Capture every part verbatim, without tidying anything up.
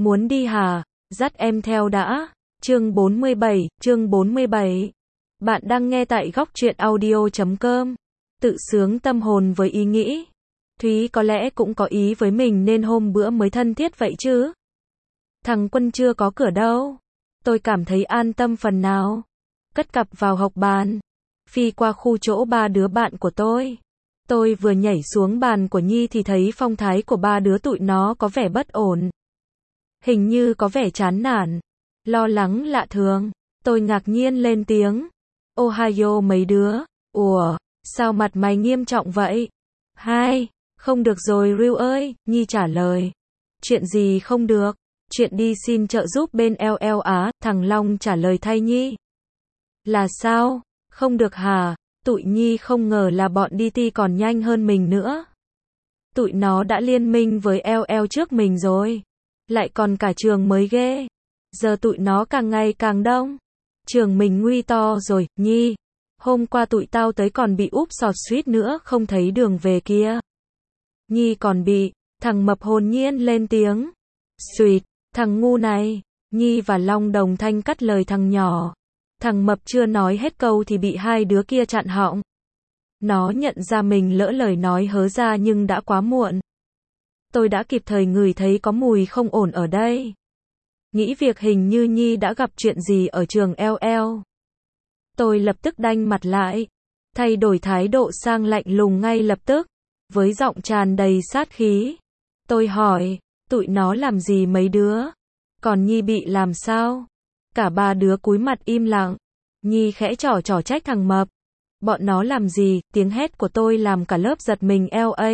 Muốn đi hả? Dắt em theo đã. Chương bốn mươi bảy, chương bốn mươi bảy. Bạn đang nghe tại góc truyện audio chấm com. Tự sướng tâm hồn với ý nghĩ. Thúy có lẽ cũng có ý với mình nên hôm bữa mới thân thiết vậy chứ. Thằng Quân chưa có cửa đâu. Tôi cảm thấy an tâm phần nào. Cất cặp vào học bàn. Phi qua khu chỗ ba đứa bạn của tôi. Tôi vừa nhảy xuống bàn của Nhi thì thấy phong thái của ba đứa tụi nó có vẻ bất ổn. Hình như có vẻ chán nản, lo lắng lạ thường. Tôi ngạc nhiên lên tiếng. Ohio mấy đứa. Ủa, sao mặt mày nghiêm trọng vậy? Hai, không được rồi Ryu ơi, Nhi trả lời. Chuyện gì không được? Chuyện đi xin trợ giúp bên lờ lờ á, thằng Long trả lời thay Nhi. Là sao? Không được hả? Tụi Nhi không ngờ là bọn đê tê còn nhanh hơn mình nữa. Tụi nó đã liên minh với lờ lờ trước mình rồi. Lại còn cả trường mới ghê. Giờ tụi nó càng ngày càng đông. Trường mình nguy to rồi, Nhi. Hôm qua tụi tao tới còn bị úp sọt suýt nữa không thấy đường về kia. Nhi còn bị, thằng mập hồn nhiên lên tiếng. Suýt, thằng ngu này. Nhi và Long đồng thanh cắt lời thằng nhỏ. Thằng mập chưa nói hết câu thì bị hai đứa kia chặn họng. Nó nhận ra mình lỡ lời nói hớ ra nhưng đã quá muộn. Tôi đã kịp thời ngửi thấy có mùi không ổn ở đây. Nghĩ việc hình như Nhi đã gặp chuyện gì ở trường lờ lờ. Tôi lập tức đanh mặt lại. Thay đổi thái độ sang lạnh lùng ngay lập tức. Với giọng tràn đầy sát khí. Tôi hỏi, tụi nó làm gì mấy đứa? Còn Nhi bị làm sao? Cả ba đứa cúi mặt im lặng. Nhi khẽ trỏ trỏ trách thằng mập. Bọn nó làm gì? Tiếng hét của tôi làm cả lớp giật mình lờ a.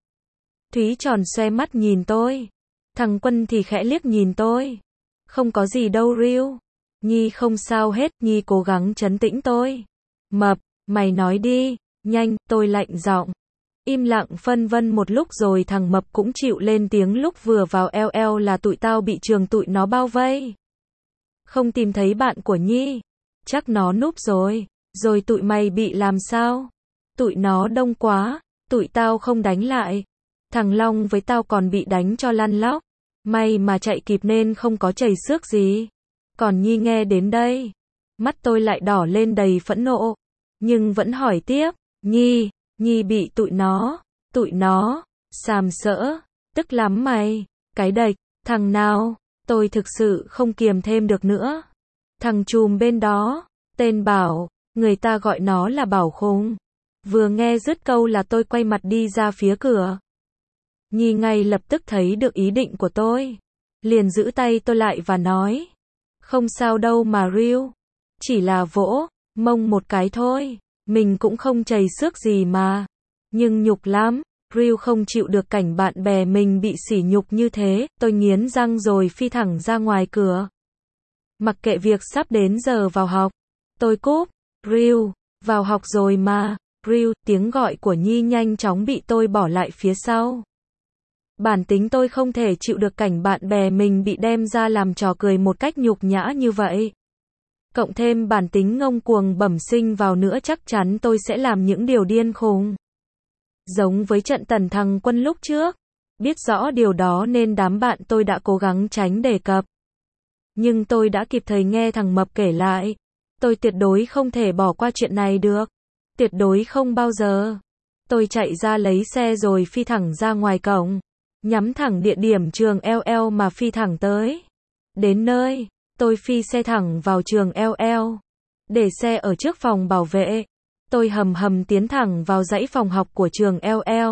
Thúy tròn xoe mắt nhìn tôi. Thằng Quân thì khẽ liếc nhìn tôi. Không có gì đâu Ryu. Nhi không sao hết, Nhi cố gắng trấn tĩnh tôi. Mập, mày nói đi, nhanh, tôi lạnh giọng. Im lặng phân vân một lúc rồi thằng mập cũng chịu lên tiếng lúc vừa vào lờ lờ là tụi tao bị trường tụi nó bao vây. Không tìm thấy bạn của Nhi. Chắc nó núp rồi. Rồi tụi mày bị làm sao? Tụi nó đông quá. Tụi tao không đánh lại. Thằng Long với tao còn bị đánh cho lăn lóc. May mà chạy kịp nên không có chảy xước gì. Còn Nhi nghe đến đây. Mắt tôi lại đỏ lên đầy phẫn nộ. Nhưng vẫn hỏi tiếp. Nhi, Nhi bị tụi nó. Tụi nó. Sàm sỡ. Tức lắm mày. Cái đệch. Thằng nào? Tôi thực sự không kiềm thêm được nữa. Thằng trùm bên đó. Tên Bảo. Người ta gọi nó là Bảo Khùng. Vừa nghe dứt câu là tôi quay mặt đi ra phía cửa. Nhi ngay lập tức thấy được ý định của tôi. Liền giữ tay tôi lại và nói. Không sao đâu mà Ryu. Chỉ là vỗ mông một cái thôi. Mình cũng không chảy xước gì mà. Nhưng nhục lắm. Ryu không chịu được cảnh bạn bè mình bị sỉ nhục như thế. Tôi nghiến răng rồi phi thẳng ra ngoài cửa. Mặc kệ việc sắp đến giờ vào học. Tôi cúp. Ryu, vào học rồi mà. Ryu, tiếng gọi của Nhi nhanh chóng bị tôi bỏ lại phía sau. Bản tính tôi không thể chịu được cảnh bạn bè mình bị đem ra làm trò cười một cách nhục nhã như vậy. Cộng thêm bản tính ngông cuồng bẩm sinh vào nữa chắc chắn tôi sẽ làm những điều điên khùng. Giống với trận tần thằng Quân lúc trước. Biết rõ điều đó nên đám bạn tôi đã cố gắng tránh đề cập. Nhưng tôi đã kịp thời nghe thằng Mập kể lại. Tôi tuyệt đối không thể bỏ qua chuyện này được. Tuyệt đối không bao giờ. Tôi chạy ra lấy xe rồi phi thẳng ra ngoài cổng. Nhắm thẳng địa điểm trường lờ lờ mà phi thẳng tới. Đến nơi, tôi phi xe thẳng vào trường lờ lờ. Để xe ở trước phòng bảo vệ. Tôi hầm hầm tiến thẳng vào dãy phòng học của trường lờ lờ.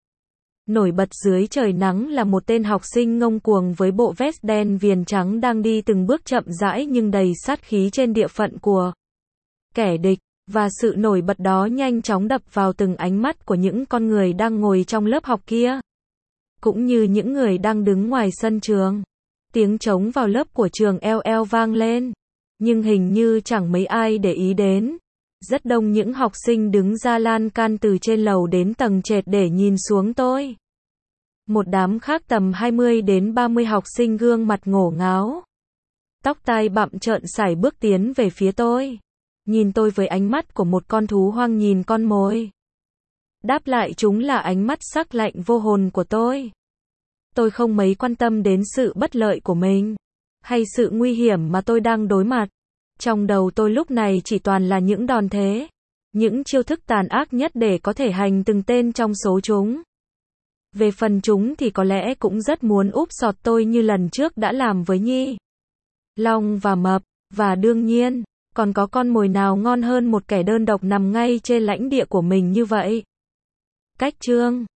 Nổi bật dưới trời nắng là một tên học sinh ngông cuồng với bộ vest đen viền trắng đang đi từng bước chậm rãi nhưng đầy sát khí trên địa phận của kẻ địch. Và sự nổi bật đó nhanh chóng đập vào từng ánh mắt của những con người đang ngồi trong lớp học kia. Cũng như những người đang đứng ngoài sân trường. Tiếng trống vào lớp của trường lờ lờ vang lên. Nhưng hình như chẳng mấy ai để ý đến. Rất đông những học sinh đứng ra lan can từ trên lầu đến tầng trệt để nhìn xuống tôi. Một đám khác tầm hai mươi đến ba mươi học sinh gương mặt ngổ ngáo. Tóc tai bặm trợn sải bước tiến về phía tôi. Nhìn tôi với ánh mắt của một con thú hoang nhìn con mồi. Đáp lại chúng là ánh mắt sắc lạnh vô hồn của tôi. tôi không mấy quan tâm đến sự bất lợi của mình, hay sự nguy hiểm mà tôi đang đối mặt. Trong đầu tôi lúc này chỉ toàn là những đòn thế, những chiêu thức tàn ác nhất để có thể hành từng tên trong số chúng. Về phần chúng thì có lẽ cũng rất muốn úp sọt tôi như lần trước đã làm với Nhi, Long và Mập, và đương nhiên, còn có con mồi nào ngon hơn một kẻ đơn độc nằm ngay trên lãnh địa của mình như vậy. Cách chương